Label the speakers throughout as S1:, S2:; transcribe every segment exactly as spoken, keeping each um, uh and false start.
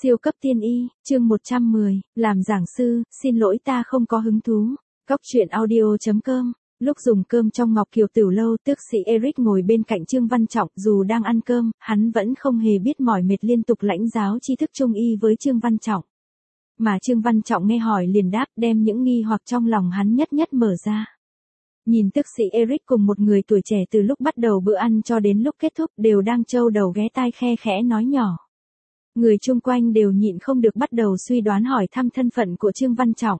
S1: Siêu cấp tiên y, chương một trăm mười, làm giảng sư, xin lỗi ta không có hứng thú. Cóc truyện audio.com. Lúc dùng cơm trong Ngọc Kiều Tửu lâu, tước sĩ Eric ngồi bên cạnh Trương Văn Trọng, dù đang ăn cơm, hắn vẫn không hề biết mỏi mệt liên tục lãnh giáo tri thức trung y với Trương Văn Trọng. Mà Trương Văn Trọng nghe hỏi liền đáp, đem những nghi hoặc trong lòng hắn nhất nhất mở ra. Nhìn tước sĩ Eric cùng một người tuổi trẻ từ lúc bắt đầu bữa ăn cho đến lúc kết thúc đều đang trâu đầu ghé tai khe khẽ nói nhỏ. Người chung quanh đều nhịn không được bắt đầu suy đoán hỏi thăm thân phận của Trương Văn Trọng.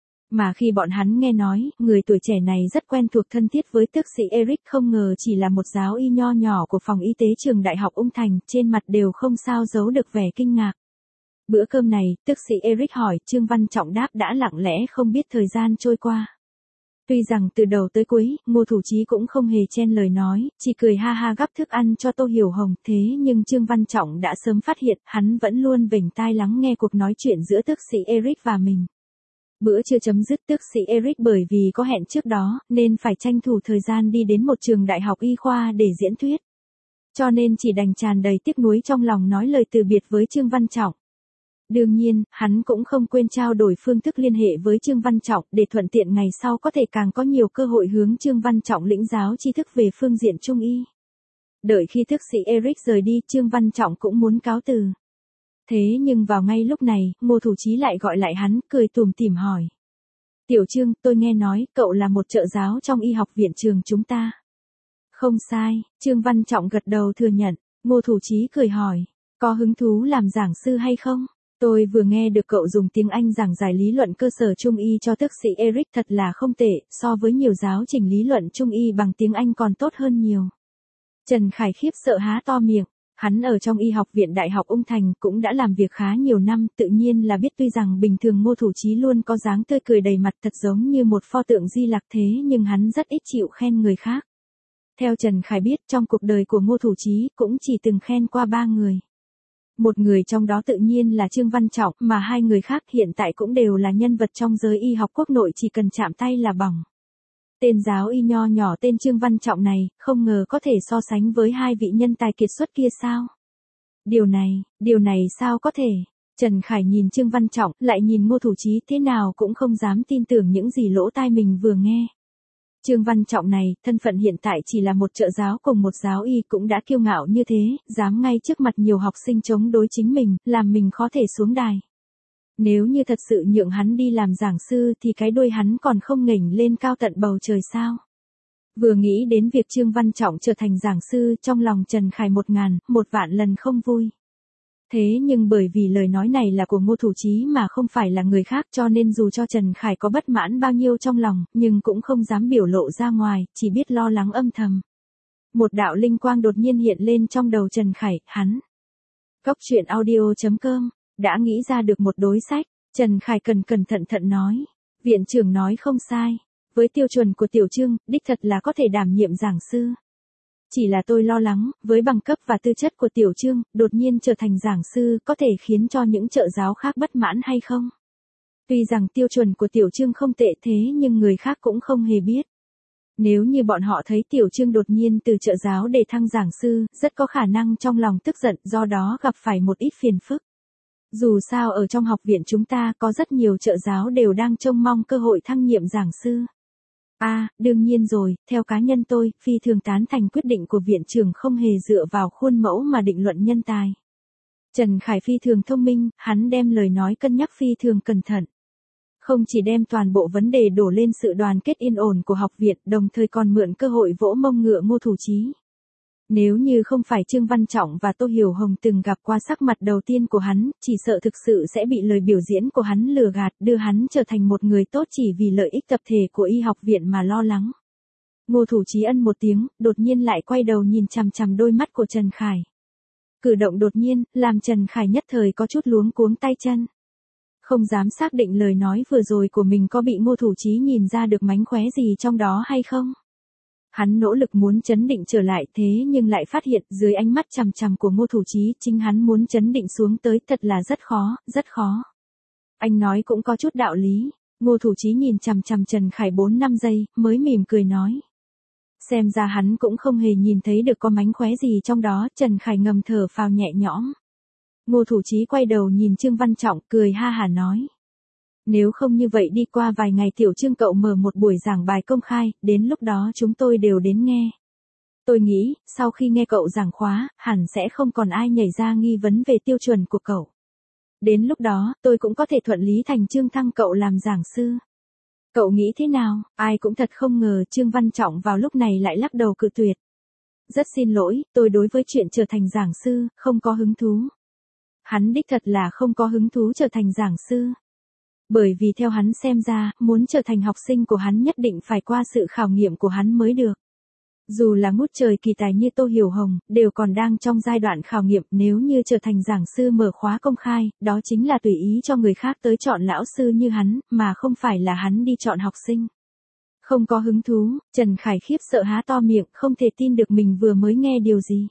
S1: Mà khi bọn hắn nghe nói, người tuổi trẻ này rất quen thuộc thân thiết với tước sĩ Eric, không ngờ chỉ là một giáo y nho nhỏ của phòng y tế trường Đại học Ung Thành, trên mặt đều không sao giấu được vẻ kinh ngạc. Bữa cơm này, tước sĩ Eric hỏi, Trương Văn Trọng đáp đã lặng lẽ không biết thời gian trôi qua. Tuy rằng từ đầu tới cuối, Ngô Thủ Chí cũng không hề chen lời nói, chỉ cười ha ha gắp thức ăn cho Tô Hiểu Hồng, thế nhưng Trương Văn Trọng đã sớm phát hiện, hắn vẫn luôn vểnh tai lắng nghe cuộc nói chuyện giữa tước sĩ Eric và mình. Bữa trưa chấm dứt, tước sĩ Eric bởi vì có hẹn trước đó, nên phải tranh thủ thời gian đi đến một trường đại học y khoa để diễn thuyết. Cho nên chỉ đành tràn đầy tiếc nuối trong lòng nói lời từ biệt với Trương Văn Trọng. Đương nhiên, hắn cũng không quên trao đổi phương thức liên hệ với Trương Văn Trọng để thuận tiện ngày sau có thể càng có nhiều cơ hội hướng Trương Văn Trọng lĩnh giáo tri thức về phương diện trung y. Đợi khi tước sĩ Eric rời đi, Trương Văn Trọng cũng muốn cáo từ. Thế nhưng vào ngay lúc này, Ngô Thủ Chí lại gọi lại hắn, cười tủm tỉm hỏi. Tiểu Trương, tôi nghe nói, cậu là một trợ giáo trong y học viện trường chúng ta. Không sai, Trương Văn Trọng gật đầu thừa nhận. Ngô Thủ Chí cười hỏi, có hứng thú làm giảng sư hay không? Tôi vừa nghe được cậu dùng tiếng Anh giảng giải lý luận cơ sở trung y cho tước sĩ Eric, thật là không tệ, so với nhiều giáo trình lý luận trung y bằng tiếng Anh còn tốt hơn nhiều. Trần Khải khiếp sợ há to miệng, hắn ở trong y học viện Đại học Ung Thành cũng đã làm việc khá nhiều năm, tự nhiên là biết tuy rằng bình thường Ngô Thủ Chí luôn có dáng tươi cười đầy mặt thật giống như một pho tượng Di Lặc thế nhưng hắn rất ít chịu khen người khác. Theo Trần Khải biết trong cuộc đời của Ngô Thủ Chí cũng chỉ từng khen qua ba người. Một người trong đó tự nhiên là Trương Văn Trọng, mà hai người khác hiện tại cũng đều là nhân vật trong giới y học quốc nội chỉ cần chạm tay là bỏng. Tên giáo y nho nhỏ tên Trương Văn Trọng này, không ngờ có thể so sánh với hai vị nhân tài kiệt xuất kia sao? Điều này, điều này sao có thể? Trần Khải nhìn Trương Văn Trọng, lại nhìn Ngô Thủ Chí thế nào cũng không dám tin tưởng những gì lỗ tai mình vừa nghe. Trương Văn Trọng này, thân phận hiện tại chỉ là một trợ giáo cùng một giáo y cũng đã kiêu ngạo như thế, dám ngay trước mặt nhiều học sinh chống đối chính mình, làm mình khó thể xuống đài. Nếu như thật sự nhượng hắn đi làm giảng sư thì cái đuôi hắn còn không nghềnh lên cao tận bầu trời sao? Vừa nghĩ đến việc Trương Văn Trọng trở thành giảng sư, trong lòng Trần Khải một ngàn, một vạn lần không vui. Thế nhưng bởi vì lời nói này là của Ngô Thủ Chí mà không phải là người khác, cho nên dù cho Trần Khải có bất mãn bao nhiêu trong lòng, nhưng cũng không dám biểu lộ ra ngoài, chỉ biết lo lắng âm thầm. Một đạo linh quang đột nhiên hiện lên trong đầu Trần Khải, hắn. Cóc truyện audio.com, đã nghĩ ra được một đối sách, Trần Khải cần cẩn thận thận nói. Viện trưởng nói không sai, với tiêu chuẩn của Tiểu Trương, đích thật là có thể đảm nhiệm giảng sư. Chỉ là tôi lo lắng, với bằng cấp và tư chất của Tiểu Trương, đột nhiên trở thành giảng sư có thể khiến cho những trợ giáo khác bất mãn hay không? Tuy rằng tiêu chuẩn của Tiểu Trương không tệ thế nhưng người khác cũng không hề biết. Nếu như bọn họ thấy Tiểu Trương đột nhiên từ trợ giáo để thăng giảng sư, rất có khả năng trong lòng tức giận, do đó gặp phải một ít phiền phức. Dù sao ở trong học viện chúng ta có rất nhiều trợ giáo đều đang trông mong cơ hội thăng nhiệm giảng sư. À, đương nhiên rồi, theo cá nhân tôi, phi thường tán thành quyết định của viện trưởng không hề dựa vào khuôn mẫu mà định luận nhân tài. Trần Khải phi thường thông minh, hắn đem lời nói cân nhắc phi thường cẩn thận. Không chỉ đem toàn bộ vấn đề đổ lên sự đoàn kết yên ổn của học viện, đồng thời còn mượn cơ hội vỗ mông ngựa Ngô Thủ Chí. Nếu như không phải Trương Văn Trọng và Tô Hiểu Hồng từng gặp qua sắc mặt đầu tiên của hắn, chỉ sợ thực sự sẽ bị lời biểu diễn của hắn lừa gạt, đưa hắn trở thành một người tốt chỉ vì lợi ích tập thể của y học viện mà lo lắng. Ngô Thủ Chí ân một tiếng, đột nhiên lại quay đầu nhìn chằm chằm đôi mắt của Trần Khải. Cử động đột nhiên, làm Trần Khải nhất thời có chút luống cuống tay chân. Không dám xác định lời nói vừa rồi của mình có bị Ngô Thủ Chí nhìn ra được mánh khóe gì trong đó hay không. Hắn nỗ lực muốn trấn định trở lại thế nhưng lại phát hiện dưới ánh mắt chằm chằm của Ngô Thủ Chí chính hắn muốn trấn định xuống tới thật là rất khó, rất khó. Anh nói cũng có chút đạo lý. Ngô Thủ Chí nhìn chằm chằm Trần Khải bốn năm giây mới mỉm cười nói. Xem ra hắn cũng không hề nhìn thấy được có mánh khóe gì trong đó, Trần Khải ngầm thở phào nhẹ nhõm. Ngô Thủ Chí quay đầu nhìn Trương Văn Trọng cười ha hả nói. Nếu không như vậy đi qua vài ngày tiểu Trương cậu mở một buổi giảng bài công khai, đến lúc đó chúng tôi đều đến nghe. Tôi nghĩ, sau khi nghe cậu giảng khóa, hẳn sẽ không còn ai nhảy ra nghi vấn về tiêu chuẩn của cậu. Đến lúc đó, tôi cũng có thể thuận lý thành Trương thăng cậu làm giảng sư. Cậu nghĩ thế nào? Ai cũng thật không ngờ Trương Văn Trọng vào lúc này lại lắc đầu cự tuyệt. Rất xin lỗi, tôi đối với chuyện trở thành giảng sư, không có hứng thú. Hắn đích thật là không có hứng thú trở thành giảng sư. Bởi vì theo hắn xem ra, muốn trở thành học sinh của hắn nhất định phải qua sự khảo nghiệm của hắn mới được. Dù là ngút trời kỳ tài như Tô Hiểu Hồng, đều còn đang trong giai đoạn khảo nghiệm, nếu như trở thành giảng sư mở khóa công khai, đó chính là tùy ý cho người khác tới chọn lão sư như hắn, mà không phải là hắn đi chọn học sinh. Không có hứng thú, Trần Khải khiếp sợ há to miệng, không thể tin được mình vừa mới nghe điều gì.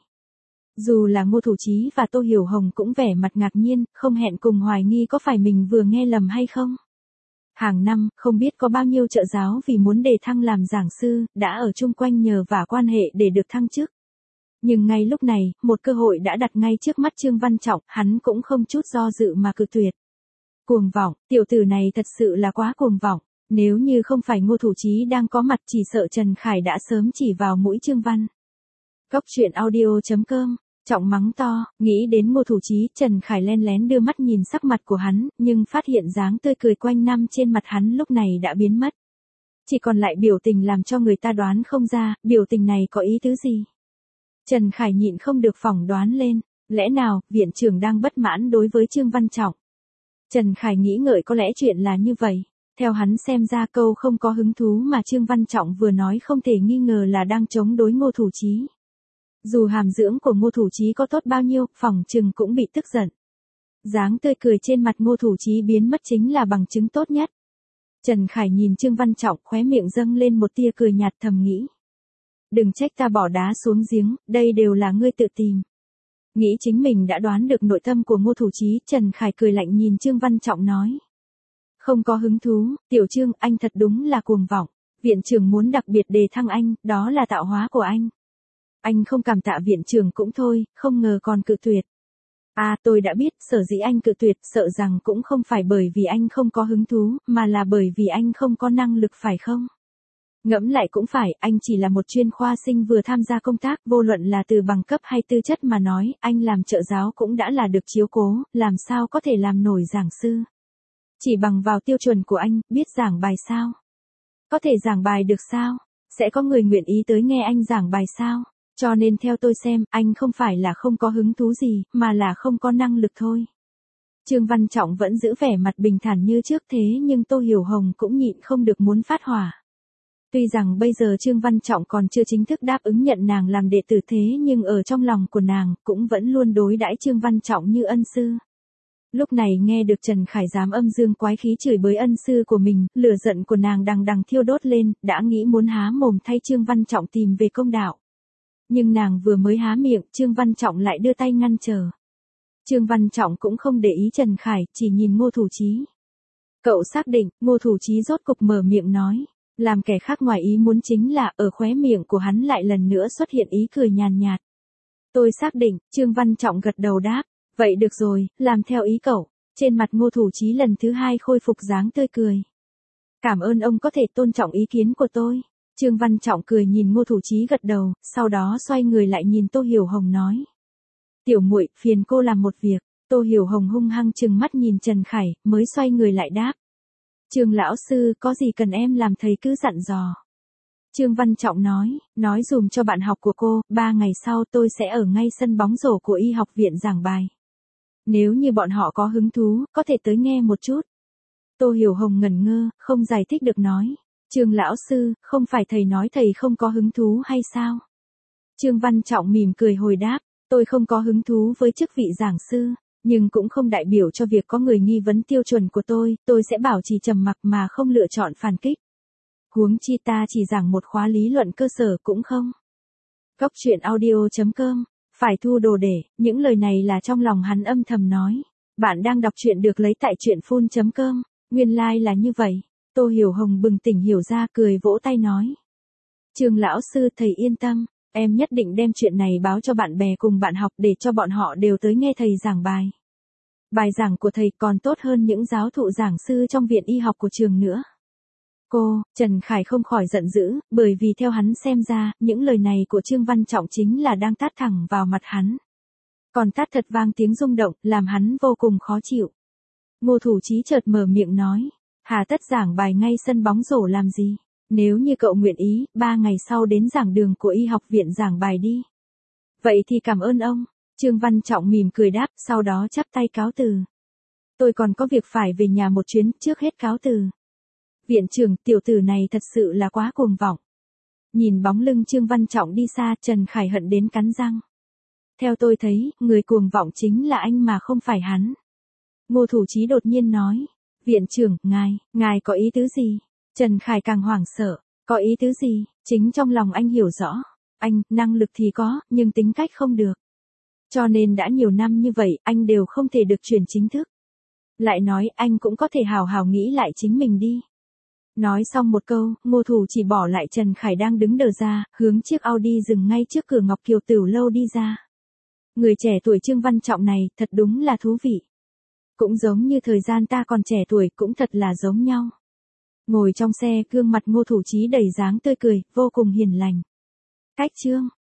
S1: Dù là Ngô Thủ Chí và Tô Hiểu Hồng cũng vẻ mặt ngạc nhiên, không hẹn cùng hoài nghi có phải mình vừa nghe lầm hay không. Hàng năm, không biết có bao nhiêu trợ giáo vì muốn đề thăng làm giảng sư, đã ở chung quanh nhờ vả quan hệ để được thăng chức. Nhưng ngay lúc này, một cơ hội đã đặt ngay trước mắt Trương Văn Trọng, hắn cũng không chút do dự mà cự tuyệt. Cuồng vọng, tiểu tử này thật sự là quá cuồng vọng. Nếu như không phải Ngô Thủ Chí đang có mặt chỉ sợ Trần Khải đã sớm chỉ vào mũi Trương Văn. Cóc truyện audio chấm com Trọng mắng to, nghĩ đến Ngô Thủ Chí, Trần Khải len lén đưa mắt nhìn sắc mặt của hắn, nhưng phát hiện dáng tươi cười quanh năm trên mặt hắn lúc này đã biến mất. Chỉ còn lại biểu tình làm cho người ta đoán không ra, biểu tình này có ý tứ gì. Trần Khải nhịn không được phỏng đoán lên, lẽ nào, viện trưởng đang bất mãn đối với Trương Văn Trọng. Trần Khải nghĩ ngợi có lẽ chuyện là như vậy. Theo hắn xem ra câu không có hứng thú mà Trương Văn Trọng vừa nói không thể nghi ngờ là đang chống đối Ngô Thủ Chí. Dù hàm dưỡng của Ngô Thủ Chí có tốt bao nhiêu, phỏng chừng cũng bị tức giận. Dáng tươi cười trên mặt Ngô Thủ Chí biến mất chính là bằng chứng tốt nhất. Trần Khải nhìn Trương Văn Trọng khóe miệng dâng lên một tia cười nhạt thầm nghĩ. Đừng trách ta bỏ đá xuống giếng, đây đều là ngươi tự tìm. Nghĩ chính mình đã đoán được nội tâm của Ngô Thủ Chí, Trần Khải cười lạnh nhìn Trương Văn Trọng nói. Không có hứng thú, tiểu Trương, anh thật đúng là cuồng vọng. Viện trưởng muốn đặc biệt đề thăng anh, đó là tạo hóa của anh. Anh không cảm tạ viện trưởng cũng thôi, không ngờ còn cự tuyệt. À, tôi đã biết, sở dĩ anh cự tuyệt, sợ rằng cũng không phải bởi vì anh không có hứng thú, mà là bởi vì anh không có năng lực phải không? Ngẫm lại cũng phải, anh chỉ là một chuyên khoa sinh vừa tham gia công tác, vô luận là từ bằng cấp hay tư chất mà nói, anh làm trợ giáo cũng đã là được chiếu cố, làm sao có thể làm nổi giảng sư. Chỉ bằng vào tiêu chuẩn của anh, biết giảng bài sao? Có thể giảng bài được sao? Sẽ có người nguyện ý tới nghe anh giảng bài sao? Cho nên theo tôi xem, anh không phải là không có hứng thú gì, mà là không có năng lực thôi. Trương Văn Trọng vẫn giữ vẻ mặt bình thản như trước thế nhưng Tô Hiểu Hồng cũng nhịn không được muốn phát hỏa. Tuy rằng bây giờ Trương Văn Trọng còn chưa chính thức đáp ứng nhận nàng làm đệ tử thế nhưng ở trong lòng của nàng cũng vẫn luôn đối đãi Trương Văn Trọng như ân sư. Lúc này nghe được Trần Khải dám âm dương quái khí chửi bới ân sư của mình, lửa giận của nàng đằng đằng thiêu đốt lên, đã nghĩ muốn há mồm thay Trương Văn Trọng tìm về công đạo. Nhưng nàng vừa mới há miệng, Trương Văn Trọng lại đưa tay ngăn trở. Trương Văn Trọng cũng không để ý Trần Khải, chỉ nhìn Ngô Thủ Chí. Cậu xác định, Ngô Thủ Chí rốt cục mở miệng nói. Làm kẻ khác ngoài ý muốn chính là, ở khóe miệng của hắn lại lần nữa xuất hiện ý cười nhàn nhạt. Tôi xác định, Trương Văn Trọng gật đầu đáp. Vậy được rồi, làm theo ý cậu. Trên mặt Ngô Thủ Chí lần thứ hai khôi phục dáng tươi cười. Cảm ơn ông có thể tôn trọng ý kiến của tôi. Trương Văn Trọng cười nhìn Ngô Thủ Chí gật đầu, sau đó xoay người lại nhìn Tô Hiểu Hồng nói. Tiểu muội, phiền cô làm một việc. Tô Hiểu Hồng hung hăng trừng mắt nhìn Trần Khải, mới xoay người lại đáp. Trương lão sư, có gì cần em làm thầy cứ dặn dò. Trương Văn Trọng nói, nói dùm cho bạn học của cô, ba ngày sau tôi sẽ ở ngay sân bóng rổ của y học viện giảng bài. Nếu như bọn họ có hứng thú, có thể tới nghe một chút. Tô Hiểu Hồng ngẩn ngơ, không giải thích được nói. Trương lão sư, không phải thầy nói thầy không có hứng thú hay sao? Trương Văn Trọng mỉm cười hồi đáp, tôi không có hứng thú với chức vị giảng sư, nhưng cũng không đại biểu cho việc có người nghi vấn tiêu chuẩn của tôi, tôi sẽ bảo trì trầm mặc mà không lựa chọn phản kích. Huống chi ta chỉ giảng một khóa lý luận cơ sở cũng không. Cóc truyện audio chấm com Phải thu đồ để, những lời này là trong lòng hắn âm thầm nói. Bạn đang đọc truyện được lấy tại truyện phun chấm com, nguyên lai like là như vậy. Tô Hiểu Hồng bừng tỉnh hiểu ra cười vỗ tay nói. Trương lão sư thầy yên tâm, em nhất định đem chuyện này báo cho bạn bè cùng bạn học để cho bọn họ đều tới nghe thầy giảng bài. Bài giảng của thầy còn tốt hơn những giáo thụ giảng sư trong viện y học của trường nữa. Cô, Trần Khải không khỏi giận dữ, bởi vì theo hắn xem ra, những lời này của Trương Văn Trọng chính là đang tát thẳng vào mặt hắn. Còn tát thật vang tiếng rung động, làm hắn vô cùng khó chịu. Ngô Thủ Chí chợt mở miệng nói, hà tất giảng bài ngay sân bóng rổ làm gì? Nếu như cậu nguyện ý, ba ngày sau đến giảng đường của y học viện giảng bài đi. Vậy thì cảm ơn ông. Trương Văn Trọng mỉm cười đáp, sau đó chắp tay cáo từ. Tôi còn có việc phải về nhà một chuyến, trước hết cáo từ. Viện trưởng, tiểu tử này thật sự là quá cuồng vọng. Nhìn bóng lưng Trương Văn Trọng đi xa, Trần Khải hận đến cắn răng. Theo tôi thấy, người cuồng vọng chính là anh mà không phải hắn. Ngô Thủ Chí đột nhiên nói. Viện trưởng, ngài, ngài có ý tứ gì? Trần Khải càng hoảng sợ. Có ý tứ gì? Chính trong lòng anh hiểu rõ. Anh, năng lực thì có, nhưng tính cách không được. Cho nên đã nhiều năm như vậy, anh đều không thể được chuyển chính thức. Lại nói, anh cũng có thể hào hào nghĩ lại chính mình đi. Nói xong một câu, Ngô Thủ chỉ bỏ lại Trần Khải đang đứng đờ ra, hướng chiếc Audi dừng ngay trước cửa Ngọc Kiều Tửu lâu đi ra. Người trẻ tuổi Trương Văn Trọng này, thật đúng là thú vị. Cũng giống như thời gian ta còn trẻ tuổi, cũng thật là giống nhau. Ngồi trong xe, gương mặt Ngô Thủ Chí đầy dáng tươi cười, vô cùng hiền lành. Cách chương